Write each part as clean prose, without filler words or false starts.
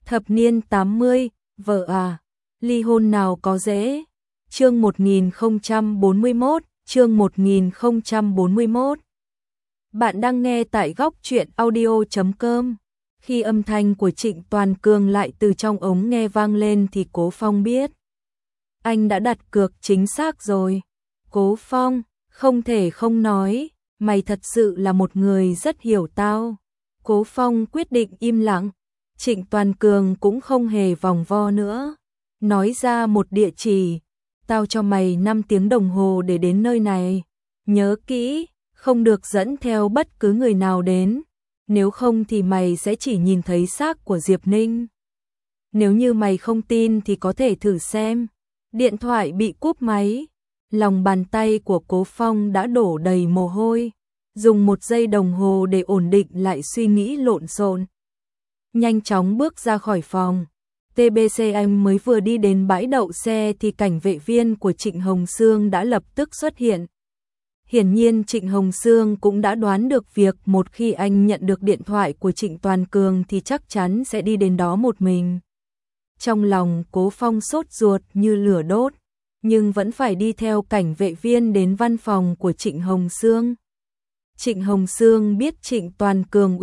Thập niên 80, vợ à, ly hôn nào có dễ. Chương 1041, chương 1041. Bạn đang nghe tại góc truyện audio.com. Khi âm thanh của Trịnh Toàn Cường lại từ trong ống nghe vang lên thì Cố Phong biết. Anh đã đặt cược chính xác rồi. Cố Phong, không thể không nói, mày thật sự là một người rất hiểu tao. Cố Phong quyết định im lặng. Trịnh Toàn Cường cũng không hề vòng vo nữa. Nói ra một địa chỉ. Tao cho mày 5 tiếng đồng hồ để đến nơi này. Nhớ kỹ, không được dẫn theo bất cứ người nào đến. Nếu không thì mày sẽ chỉ nhìn thấy xác của Diệp Ninh. Nếu như mày không tin thì có thể thử xem. Điện thoại bị cúp máy. Lòng bàn tay của Cố Phong đã đổ đầy mồ hôi. Dùng 1 giây đồng hồ để ổn định lại suy nghĩ lộn xộn. Nhanh chóng bước ra khỏi phòng. TBC anh mới vừa đi đến bãi đậu xe thì cảnh vệ viên của Trịnh Hồng Sương đã lập tức xuất hiện. Hiển nhiên Trịnh Hồng Sương cũng đã đoán được việc một khi anh nhận được điện thoại của Trịnh Toàn Cường thì chắc chắn sẽ đi đến đó một mình. Trong lòng Cố Phong sốt ruột như lửa đốt, nhưng vẫn phải đi theo cảnh vệ viên đến văn phòng của Trịnh Hồng Sương. Trịnh Hồng Sương biết Trịnh Toàn Cường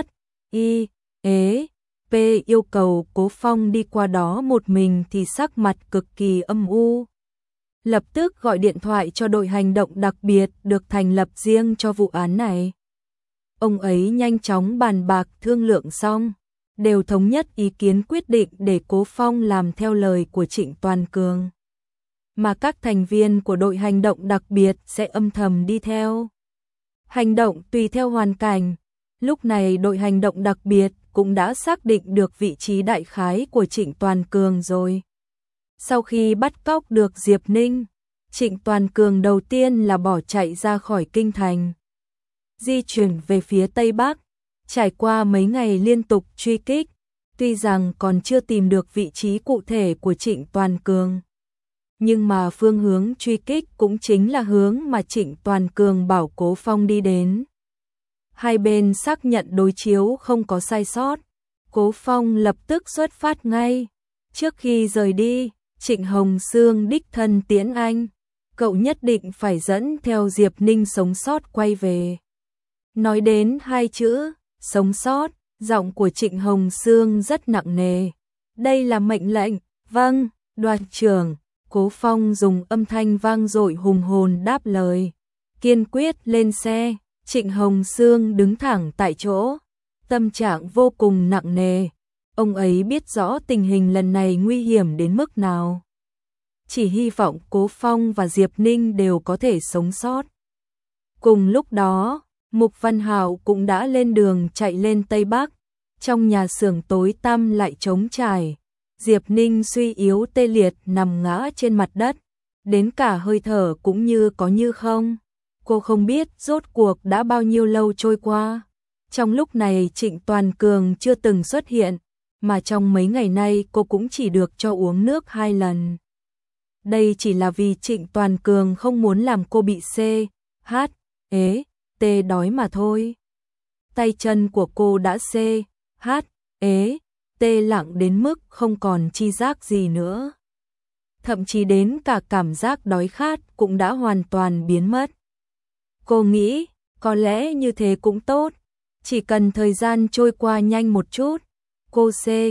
P yêu cầu Cố Phong đi qua đó một mình thì sắc mặt cực kỳ âm u. Lập tức gọi điện thoại cho đội hành động đặc biệt được thành lập riêng cho vụ án này. Ông ấy nhanh chóng bàn bạc thương lượng xong, đều thống nhất ý kiến quyết định để Cố Phong làm theo lời của Trịnh Toàn Cường. Mà các thành viên của đội hành động đặc biệt sẽ âm thầm đi theo. Hành động tùy theo hoàn cảnh. Lúc này đội hành động đặc biệt cũng đã xác định được vị trí đại khái của Trịnh Toàn Cường rồi. Sau khi bắt cóc được Diệp Ninh, Trịnh Toàn Cường đầu tiên là bỏ chạy ra khỏi kinh thành. Di chuyển về phía Tây Bắc, trải qua mấy ngày liên tục truy kích, tuy rằng còn chưa tìm được vị trí cụ thể của Trịnh Toàn Cường. Nhưng mà phương hướng truy kích cũng chính là hướng mà Trịnh Toàn Cường bảo Cố Phong đi đến. Hai bên xác nhận đối chiếu không có sai sót. Cố Phong lập tức xuất phát ngay. Trước khi rời đi, Trịnh Hồng Sương đích thân tiễn anh. Cậu nhất định phải dẫn theo Diệp Ninh sống sót quay về. Nói đến 2 chữ, sống sót, giọng của Trịnh Hồng Sương rất nặng nề. Đây là mệnh lệnh, vâng, đoàn trưởng. Cố Phong dùng âm thanh vang dội hùng hồn đáp lời. Kiên quyết lên xe. Trịnh Hồng Sương đứng thẳng tại chỗ, tâm trạng vô cùng nặng nề. Ông ấy biết rõ tình hình lần này nguy hiểm đến mức nào. Chỉ hy vọng Cố Phong và Diệp Ninh đều có thể sống sót. Cùng lúc đó, Mục Văn Hạo cũng đã lên đường chạy lên Tây Bắc. Trong nhà xưởng tối tăm lại trống trải. Diệp Ninh suy yếu tê liệt nằm ngã trên mặt đất. Đến cả hơi thở cũng như có như không. Cô không biết rốt cuộc đã bao nhiêu lâu trôi qua. Trong lúc này Trịnh Toàn Cường chưa từng xuất hiện, mà trong mấy ngày nay cô cũng chỉ được cho uống nước 2 lần. Đây chỉ là vì Trịnh Toàn Cường không muốn làm cô bị T đói mà thôi. Tay chân của cô đã T lặng đến mức không còn chi giác gì nữa. Thậm chí đến cả cảm giác đói khát cũng đã hoàn toàn biến mất. Cô nghĩ, có lẽ như thế cũng tốt, chỉ cần thời gian trôi qua nhanh một chút, cô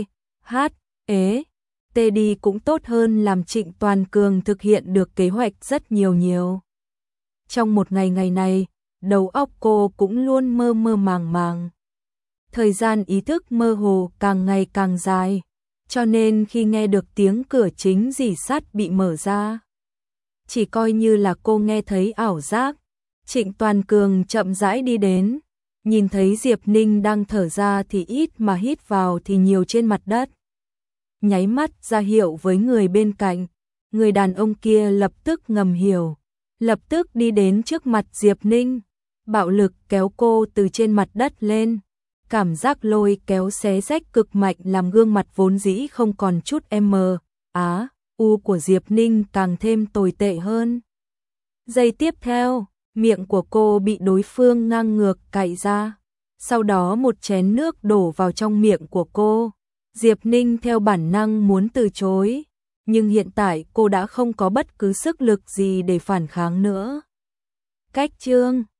đi cũng tốt hơn làm Trịnh Toàn Cường thực hiện được kế hoạch rất nhiều. Trong một ngày này, đầu óc cô cũng luôn mơ mơ màng màng. Thời gian ý thức mơ hồ càng ngày càng dài, cho nên khi nghe được tiếng cửa chính rỉ sắt bị mở ra, chỉ coi như là cô nghe thấy ảo giác. Trịnh Toàn Cường chậm rãi đi đến, nhìn thấy Diệp Ninh đang thở ra thì ít mà hít vào thì nhiều trên mặt đất. Nháy mắt ra hiệu với người bên cạnh, người đàn ông kia lập tức ngầm hiểu, lập tức đi đến trước mặt Diệp Ninh, bạo lực kéo cô từ trên mặt đất lên. Cảm giác lôi kéo xé rách cực mạnh làm gương mặt vốn dĩ không còn chút của Diệp Ninh càng thêm tồi tệ hơn. Giây tiếp theo, miệng của cô bị đối phương ngang ngược cạy ra. Sau đó một chén nước đổ vào trong miệng của cô. Diệp Ninh theo bản năng muốn từ chối, nhưng hiện tại cô đã không có bất cứ sức lực gì để phản kháng nữa. Cách chương